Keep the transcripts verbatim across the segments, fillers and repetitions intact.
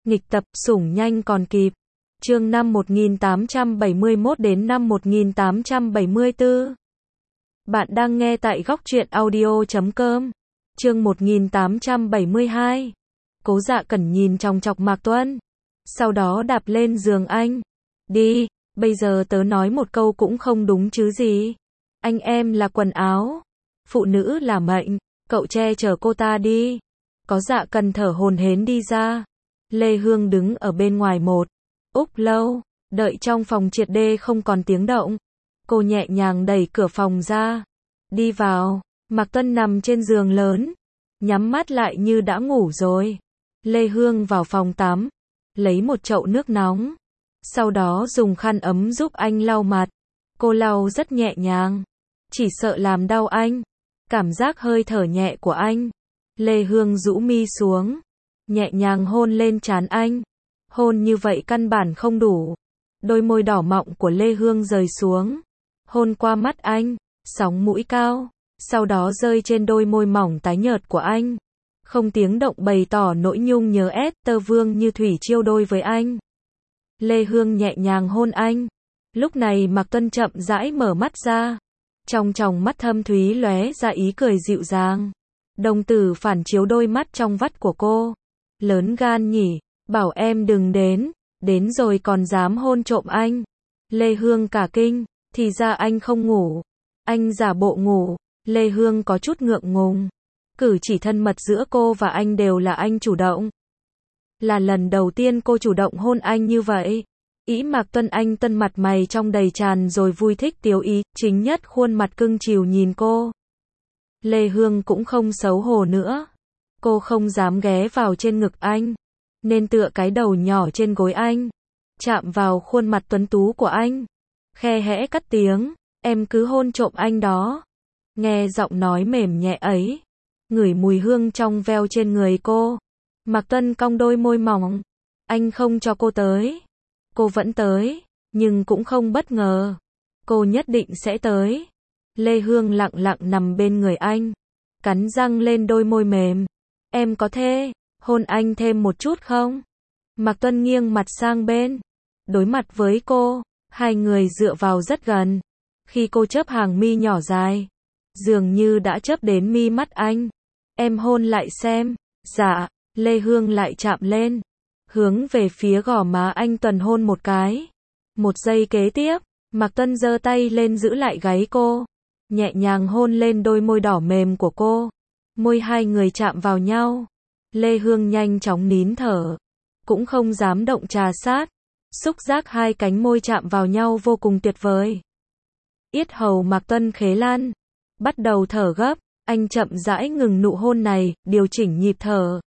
Nghịch tập, sủng nhanh còn kịp. Chương năm một nghìn tám trăm bảy mươi mốt đến năm một nghìn tám trăm bảy mươi tư. Bạn đang nghe tại góc truyện audio chấm com. Chương một nghìn tám trăm bảy mươi hai. Cố Dạ Cẩn nhìn chòng chọc Mạc Tuân, sau đó đạp lên giường anh. Đi, bây giờ tớ nói một câu cũng không đúng chứ gì. Anh em là quần áo, phụ nữ là mệnh, cậu che chở cô ta đi. Có Dạ Cẩn thở hổn hển đi ra. Lê Hương đứng ở bên ngoài một úc lâu, đợi trong phòng triệt để không còn tiếng động. Cô nhẹ nhàng đẩy cửa phòng ra, đi vào. Mạc Tuân nằm trên giường lớn, nhắm mắt lại như đã ngủ rồi. Lê Hương vào phòng tắm, lấy một chậu nước nóng, sau đó dùng khăn ấm giúp anh lau mặt. Cô lau rất nhẹ nhàng, chỉ sợ làm đau anh. Cảm giác hơi thở nhẹ của anh. Lê Hương rũ mi xuống, nhẹ nhàng hôn lên trán anh. Hôn như vậy căn bản không đủ. Đôi môi đỏ mọng của Lê Hương rời xuống, hôn qua mắt anh, sóng mũi cao, sau đó rơi trên đôi môi mỏng tái nhợt của anh. Không tiếng động bày tỏ nỗi nhung nhớ ét tơ vương như thủy chiêu đôi với anh. Lê Hương nhẹ nhàng hôn anh. Lúc này Mạc Tuân chậm rãi mở mắt ra. Trong tròng mắt thâm thúy lóe ra ý cười dịu dàng. Đồng tử phản chiếu đôi mắt trong vắt của cô. Lớn gan nhỉ, bảo em đừng đến, đến rồi còn dám hôn trộm anh. Lê Hương cả kinh, thì ra anh không ngủ. Anh giả bộ ngủ. Lê Hương có chút ngượng ngùng. Cử chỉ thân mật giữa cô và anh đều là anh chủ động. Là lần đầu tiên cô chủ động hôn anh như vậy. Ý Mạc Tuân anh tân mặt mày trong đầy tràn rồi vui thích tiếu ý, chính nhất khuôn mặt cưng chiều nhìn cô. Lê Hương cũng không xấu hổ nữa. Cô không dám ghé vào trên ngực anh, nên tựa cái đầu nhỏ trên gối anh, chạm vào khuôn mặt tuấn tú của anh. Khe hẽ cất tiếng, em cứ hôn trộm anh đó. Nghe giọng nói mềm nhẹ ấy, ngửi mùi hương trong veo trên người cô. Mạc Tuân cong đôi môi mỏng. Anh không cho cô tới. Cô vẫn tới, nhưng cũng không bất ngờ. Cô nhất định sẽ tới. Lê Hương lặng lặng nằm bên người anh, cắn răng lên đôi môi mềm. Em có thể hôn anh thêm một chút không? Mạc Tuân nghiêng mặt sang bên, đối mặt với cô. Hai người dựa vào rất gần. Khi cô chớp hàng mi nhỏ dài, dường như đã chớp đến mi mắt anh. Em hôn lại xem. Dạ. Lê Hương lại chạm lên, hướng về phía gò má anh tuần hôn một cái. Một giây kế tiếp, Mạc Tuân giơ tay lên giữ lại gáy cô, nhẹ nhàng hôn lên đôi môi đỏ mềm của cô. Môi hai người chạm vào nhau. Lê Hương nhanh chóng nín thở, cũng không dám động trà sát. Xúc giác hai cánh môi chạm vào nhau vô cùng tuyệt vời. Yết hầu Mạc Tuân khế lan, bắt đầu thở gấp. Anh chậm rãi ngừng nụ hôn này, điều chỉnh nhịp thở.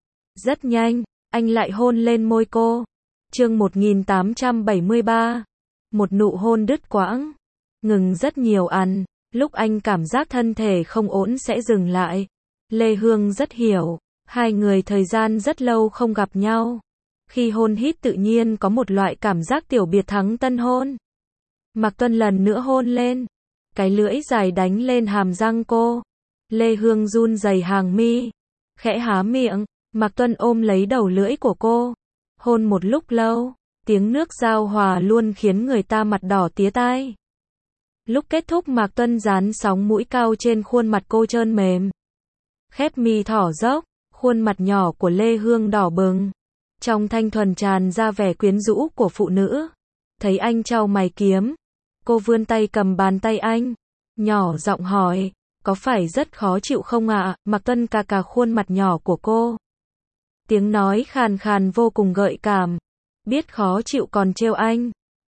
Rất nhanh, anh lại hôn lên môi cô. Chương một nghìn tám trăm bảy mươi ba. Một nụ hôn đứt quãng, ngừng rất nhiều ăn. Lúc anh cảm giác thân thể không ổn sẽ dừng lại. Lê Hương rất hiểu, hai người thời gian rất lâu không gặp nhau. Khi hôn hít tự nhiên có một loại cảm giác tiểu biệt thắng tân hôn. Mạc Tuân lần nữa hôn lên, cái lưỡi dài đánh lên hàm răng cô. Lê Hương run rẩy hàng mi, khẽ há miệng. Mạc Tuân ôm lấy đầu lưỡi của cô, hôn một lúc lâu, tiếng nước giao hòa luôn khiến người ta mặt đỏ tía tai. Lúc kết thúc Mạc Tuân dán sóng mũi cao trên khuôn mặt cô trơn mềm. Khép mi thỏ dốc, khuôn mặt nhỏ của Lê Hương đỏ bừng. Trong thanh thuần tràn ra vẻ quyến rũ của phụ nữ. Thấy anh chau mày kiếm, cô vươn tay cầm bàn tay anh, nhỏ giọng hỏi, có phải rất khó chịu không ạ? À? Mạc Tuân cà cà khuôn mặt nhỏ của cô. Tiếng nói khàn khàn vô cùng gợi cảm. Biết khó chịu còn trêu anh.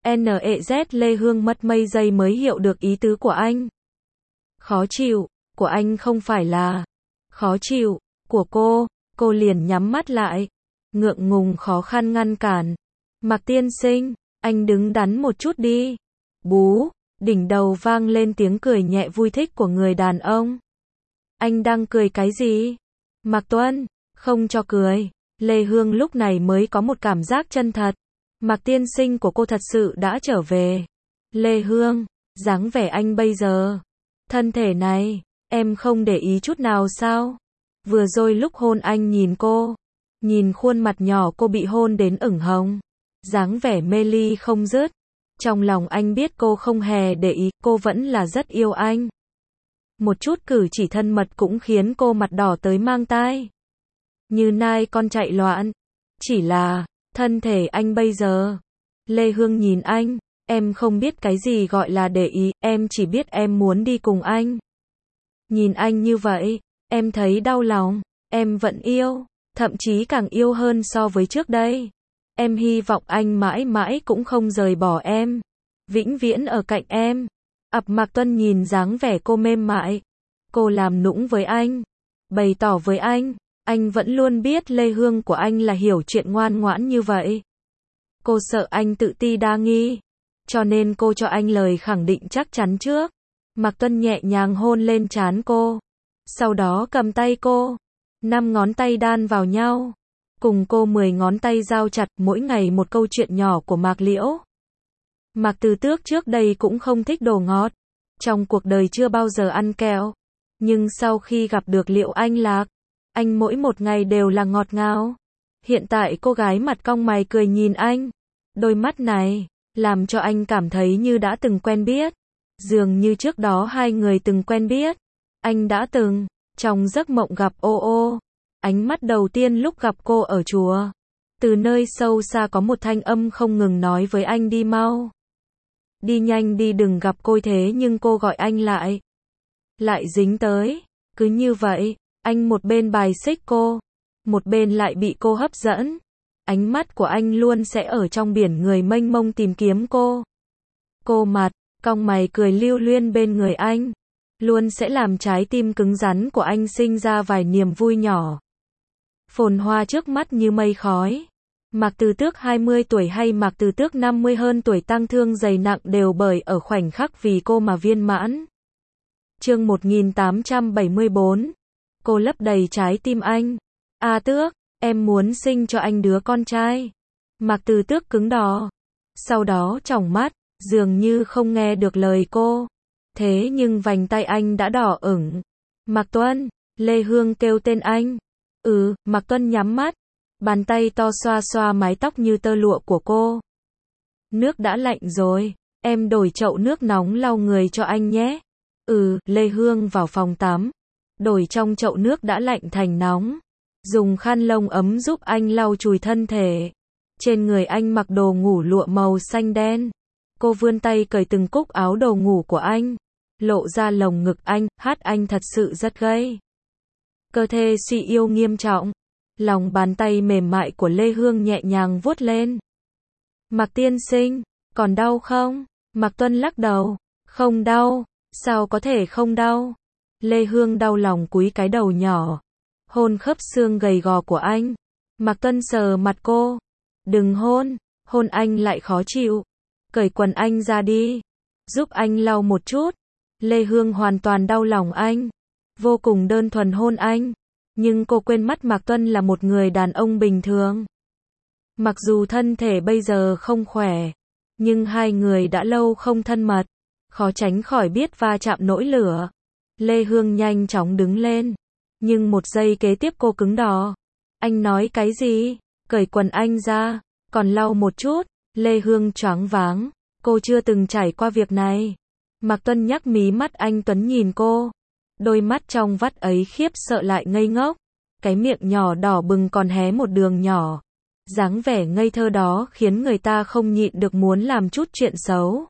Nez Lê Hương mất mấy giây mới hiểu được ý tứ của anh. Khó chịu, của anh không phải là khó chịu, của cô. Cô liền nhắm mắt lại, ngượng ngùng khó khăn ngăn cản. Mạc tiên sinh, anh đứng đắn một chút đi. Bú, đỉnh đầu vang lên tiếng cười nhẹ vui thích của người đàn ông. Anh đang cười cái gì? Mạc Tuân, không cho cười. Lê Hương lúc này mới có một cảm giác chân thật. Mạc tiên sinh của cô thật sự đã trở về. Lê Hương, dáng vẻ anh bây giờ, thân thể này, em không để ý chút nào sao? Vừa rồi lúc hôn anh nhìn cô, Nhìn khuôn mặt nhỏ cô bị hôn đến ửng hồng, dáng vẻ mê ly không dứt. Trong lòng anh biết cô không hề để ý, cô vẫn là rất yêu anh. Một chút cử chỉ thân mật cũng khiến cô mặt đỏ tới mang tai. Như nai con chạy loạn. Chỉ là, thân thể anh bây giờ. Lê Hương nhìn anh, em không biết cái gì gọi là để ý, em chỉ biết em muốn đi cùng anh. Nhìn anh như vậy, em thấy đau lòng, em vẫn yêu, thậm chí càng yêu hơn so với trước đây. Em hy vọng anh mãi mãi cũng không rời bỏ em, vĩnh viễn ở cạnh em. Ập Mạc Tuân nhìn dáng vẻ cô mềm mại. Cô làm nũng với anh, bày tỏ với anh, anh vẫn luôn biết Lê Hương của anh là hiểu chuyện ngoan ngoãn như vậy. Cô sợ anh tự ti đa nghi, cho nên cô cho anh lời khẳng định chắc chắn trước. Mạc Tuân nhẹ nhàng hôn lên trán cô, sau đó cầm tay cô, năm ngón tay đan vào nhau, cùng cô mười ngón tay giao chặt, mỗi ngày một câu chuyện nhỏ của Mạc Liễu. Mạc Từ Tước trước đây cũng không thích đồ ngọt, trong cuộc đời chưa bao giờ ăn kẹo, nhưng sau khi gặp được Liệu Anh Lạc, anh mỗi một ngày đều là ngọt ngào. Hiện tại cô gái mặt cong mày cười nhìn anh, đôi mắt này làm cho anh cảm thấy như đã từng quen biết, dường như trước đó hai người từng quen biết. Anh đã từng trong giấc mộng gặp ô ô. Ánh mắt đầu tiên lúc gặp cô ở chùa, từ nơi sâu xa có một thanh âm không ngừng nói với anh đi mau, đi nhanh đi, đừng gặp cô. Thế nhưng cô gọi anh lại, lại dính tới. Cứ như vậy, anh một bên bài xích cô, một bên lại bị cô hấp dẫn. Ánh mắt của anh luôn sẽ ở trong biển người mênh mông tìm kiếm cô. Cô mặt cong mày cười lưu luyên bên người anh, luôn sẽ làm trái tim cứng rắn của anh sinh ra vài niềm vui nhỏ. Phồn hoa trước mắt như mây khói. Mạc Từ Tước hai mươi tuổi hay Mạc Từ Tước năm mươi hơn tuổi, tang thương dày nặng đều bởi ở khoảnh khắc vì cô mà viên mãn. Chương một nghìn tám trăm bảy mươi tư. Cô lấp đầy trái tim anh. A Tước, em muốn sinh cho anh đứa con trai. Mạc Từ Tước cứng đờ, sau đó tròng mắt, dường như không nghe được lời cô. Thế nhưng vành tay anh đã đỏ ửng. Mạc Tuân, Lê Hương kêu tên anh. Ừ, Mạc Tuân nhắm mắt, bàn tay to xoa xoa mái tóc như tơ lụa của cô. Nước đã lạnh rồi, em đổi chậu nước nóng lau người cho anh nhé. Ừ, Lê Hương vào phòng tắm, đổi trong chậu nước đã lạnh thành nóng, dùng khăn lông ấm giúp anh lau chùi thân thể. Trên người anh mặc đồ ngủ lụa màu xanh đen. Cô vươn tay cởi từng cúc áo đồ ngủ của anh, lộ ra lồng ngực anh, hát anh thật sự rất gay. Cơ thể suy yếu nghiêm trọng. Lòng bàn tay mềm mại của Lê Hương nhẹ nhàng vuốt lên. Mạc tiên sinh, còn đau không? Mạc Tuân lắc đầu. Không đau. Sao có thể không đau? Lê Hương đau lòng cúi cái đầu nhỏ, hôn khớp xương gầy gò của anh. Mạc Tuân sờ mặt cô. Đừng hôn, hôn anh lại khó chịu. Cởi quần anh ra đi, giúp anh lau một chút. Lê Hương hoàn toàn đau lòng anh, vô cùng đơn thuần hôn anh. Nhưng cô quên mất Mạc Tuân là một người đàn ông bình thường. Mặc dù thân thể bây giờ không khỏe, nhưng hai người đã lâu không thân mật, khó tránh khỏi biết va chạm nỗi lửa. Lê Hương nhanh chóng đứng lên, nhưng một giây kế tiếp cô cứng đờ. Anh nói cái gì? Cởi quần anh ra, còn lau một chút. Lê Hương choáng váng, cô chưa từng trải qua việc này. Mạc Tuân nhắc mí mắt anh tuấn nhìn cô. Đôi mắt trong vắt ấy khiếp sợ lại ngây ngốc. Cái miệng nhỏ đỏ bừng còn hé một đường nhỏ. Dáng vẻ ngây thơ đó khiến người ta không nhịn được muốn làm chút chuyện xấu.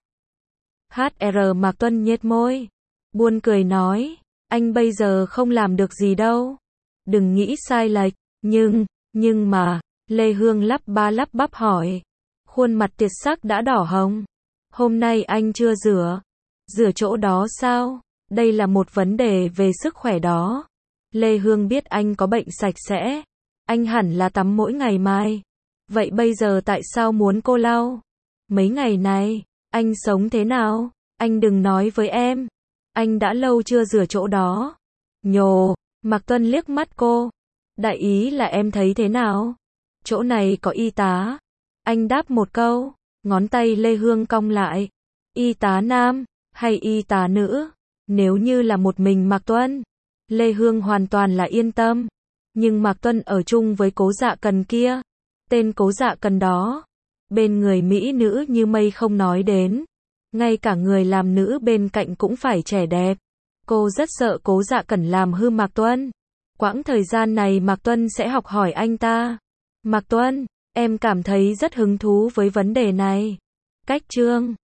hát rờ Mạc Tuân nhếch môi, buồn cười nói, anh bây giờ không làm được gì đâu. Đừng nghĩ sai lệch, nhưng, nhưng mà, Lê Hương lắp ba lắp bắp hỏi. Khuôn mặt tiệt sắc đã đỏ hồng. Hôm nay anh chưa rửa. Rửa chỗ đó sao? Đây là một vấn đề về sức khỏe đó. Lê Hương biết anh có bệnh sạch sẽ. Anh hẳn là tắm mỗi ngày mai. Vậy bây giờ tại sao muốn cô lau? Mấy ngày này, anh sống thế nào? Anh đừng nói với em. Anh đã lâu chưa rửa chỗ đó. Nhồ, Mạc Tuân liếc mắt cô. Đại ý là em thấy thế nào? Chỗ này có y tá. Anh đáp một câu, ngón tay Lê Hương cong lại. Y tá nam, hay y tá nữ? Nếu như là một mình Mạc Tuân, Lê Hương hoàn toàn là yên tâm. Nhưng Mạc Tuân ở chung với Cố Dạ Cần kia, tên Cố Dạ Cần đó, bên người mỹ nữ như mây không nói đến, ngay cả người làm nữ bên cạnh cũng phải trẻ đẹp. Cô rất sợ Cố Dạ Cẩn làm hư Mạc Tuân. Quãng thời gian này Mạc Tuân sẽ học hỏi anh ta. Mạc Tuân, em cảm thấy rất hứng thú với vấn đề này. Cách chương